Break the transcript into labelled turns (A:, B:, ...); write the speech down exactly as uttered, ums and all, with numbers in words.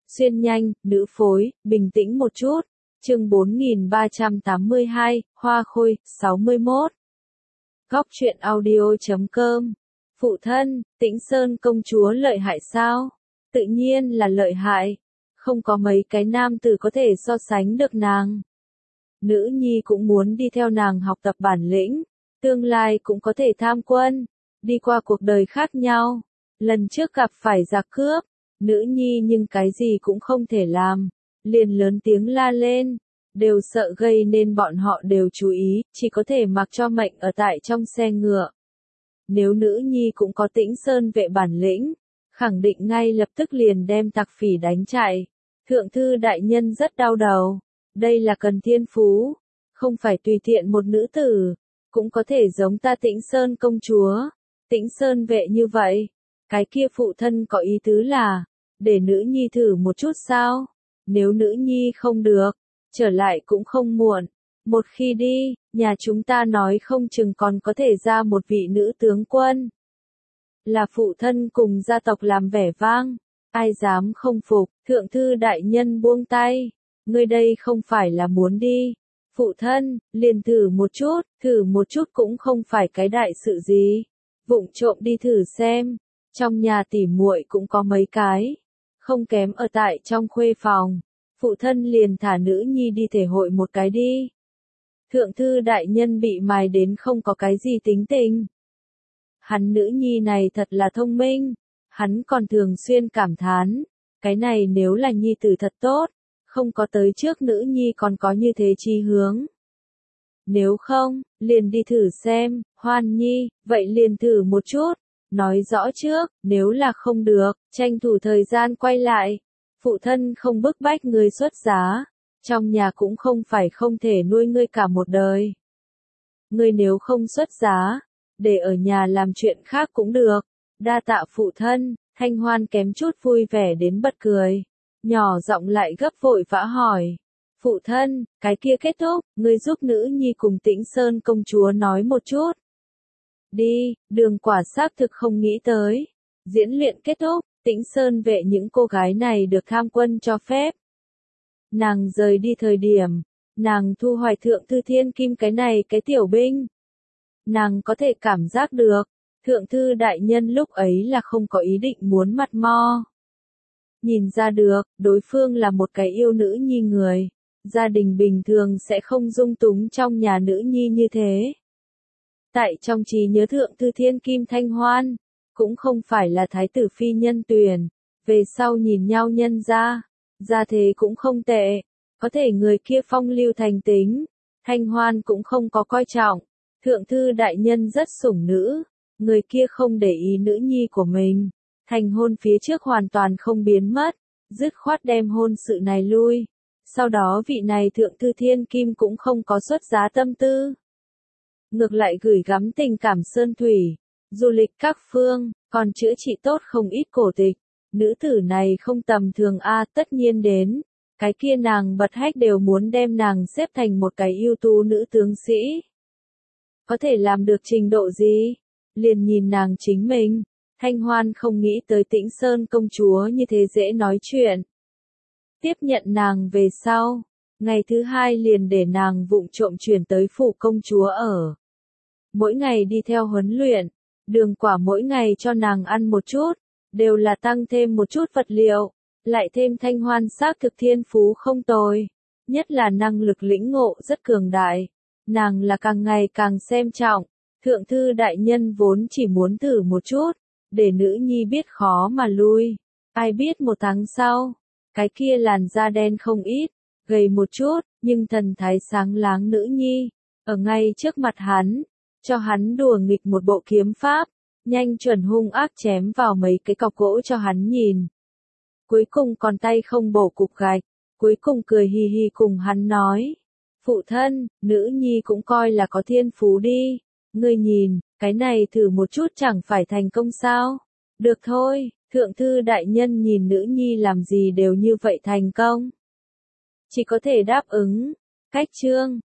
A: Xuyên nhanh, nữ phối, bình tĩnh một chút. Chương bốn nghìn ba trăm tám mươi hai, Hoa Khôi, sáu mươi mốt. Góc truyện audio chấm com. Phụ thân, Tĩnh Sơn công chúa lợi hại sao? Tự nhiên là lợi hại. Không có mấy cái nam tử có thể so sánh được nàng. Nữ nhi cũng muốn đi theo nàng học tập bản lĩnh. Tương lai cũng có thể tham quân. Đi qua cuộc đời khác nhau. Lần trước gặp phải giặc cướp. Nữ nhi nhưng cái gì cũng không thể làm. Liền lớn tiếng la lên. Đều sợ gây nên bọn họ đều chú ý, chỉ có thể mặc cho mệnh ở tại trong xe ngựa. Nếu nữ nhi cũng có Tĩnh Sơn vệ bản lĩnh, khẳng định ngay lập tức liền đem tặc phỉ đánh chạy. Thượng thư đại nhân rất đau đầu. Đây là cần thiên phú, không phải tùy tiện một nữ tử, cũng có thể giống ta Tĩnh Sơn công chúa. Tĩnh Sơn vệ như vậy, cái kia phụ thân có ý tứ là, để nữ nhi thử một chút sao? Nếu nữ nhi không được, trở lại cũng không muộn. Một khi đi, nhà chúng ta nói không chừng còn có thể ra một vị nữ tướng quân. Là phụ thân cùng gia tộc làm vẻ vang, ai dám không phục. Thượng thư đại nhân buông tay, ngươi đây không phải là muốn đi. Phụ thân, liền thử một chút, thử một chút cũng không phải cái đại sự gì. Vụng trộm đi thử xem, trong nhà tỉ muội cũng có mấy cái, không kém ở tại trong khuê phòng. Phụ thân liền thả nữ nhi đi thể hội một cái đi. Thượng thư đại nhân bị mài đến không có cái gì tính tình. Hắn nữ nhi này thật là thông minh. Hắn còn thường xuyên cảm thán. Cái này nếu là nhi tử thật tốt. Không có tới trước nữ nhi còn có như thế chi hướng. Nếu không, liền đi thử xem. Hoan nhi, vậy liền thử một chút. Nói rõ trước, nếu là không được, tranh thủ thời gian quay lại. Phụ thân không bức bách ngươi xuất giá, trong nhà cũng không phải không thể nuôi ngươi cả một đời. Ngươi nếu không xuất giá, để ở nhà làm chuyện khác cũng được. Đa tạ phụ thân. Thanh Hoan kém chút vui vẻ đến bật cười, nhỏ giọng lại gấp vội vã hỏi. Phụ thân, cái kia kết thúc, ngươi giúp nữ nhi cùng Tĩnh Sơn công chúa nói một chút. Đi, Đường Quả xác thực không nghĩ tới. Diễn luyện kết thúc, Tĩnh Sơn vệ những cô gái này được tham quân cho phép. Nàng rời đi thời điểm, nàng thu hoài thượng thư thiên kim cái này cái tiểu binh. Nàng có thể cảm giác được, thượng thư đại nhân lúc ấy là không có ý định muốn mặt mo. Nhìn ra được, đối phương là một cái yêu nữ nhi người. Gia đình bình thường sẽ không dung túng trong nhà nữ nhi như thế. Tại trong trí nhớ thượng thư thiên kim Thanh Hoan, cũng không phải là thái tử phi nhân tuyển, về sau nhìn nhau nhân ra, ra thế cũng không tệ, có thể người kia phong lưu thành tính, Thanh Hoan cũng không có coi trọng, thượng thư đại nhân rất sủng nữ, người kia không để ý nữ nhi của mình, thành hôn phía trước hoàn toàn không biến mất, dứt khoát đem hôn sự này lui, sau đó vị này thượng thư thiên kim cũng không có xuất giá tâm tư. Ngược lại gửi gắm tình cảm sơn thủy, du lịch các phương, còn chữa trị tốt không ít cổ tịch. Nữ tử này không tầm thường a, tất nhiên đến. Cái kia nàng bật hách đều muốn đem nàng xếp thành một cái ưu tú nữ tướng sĩ. Có thể làm được trình độ gì? Liền nhìn nàng chính mình. Thanh Hoan không nghĩ tới Tĩnh Sơn công chúa như thế dễ nói chuyện. Tiếp nhận nàng về sau. Ngày thứ hai liền để nàng vụng trộm chuyển tới phủ công chúa ở. Mỗi ngày đi theo huấn luyện, Đường Quả mỗi ngày cho nàng ăn một chút, đều là tăng thêm một chút vật liệu, lại thêm Thanh Hoan xác thực thiên phú không tồi, nhất là năng lực lĩnh ngộ rất cường đại, nàng là càng ngày càng xem trọng, thượng thư đại nhân vốn chỉ muốn thử một chút, để nữ nhi biết khó mà lui, ai biết một tháng sau, cái kia làn da đen không ít, gầy một chút, nhưng thần thái sáng láng nữ nhi, ở ngay trước mặt hắn, cho hắn đùa nghịch một bộ kiếm pháp, nhanh chuẩn hung ác chém vào mấy cái cọc gỗ cho hắn nhìn. Cuối cùng còn tay không bổ cục gạch, cuối cùng cười hì hì cùng hắn nói. Phụ thân, nữ nhi cũng coi là có thiên phú đi, ngươi nhìn, cái này thử một chút chẳng phải thành công sao? Được thôi, thượng thư đại nhân nhìn nữ nhi làm gì đều như vậy thành công. Chỉ có thể đáp ứng. Cách chương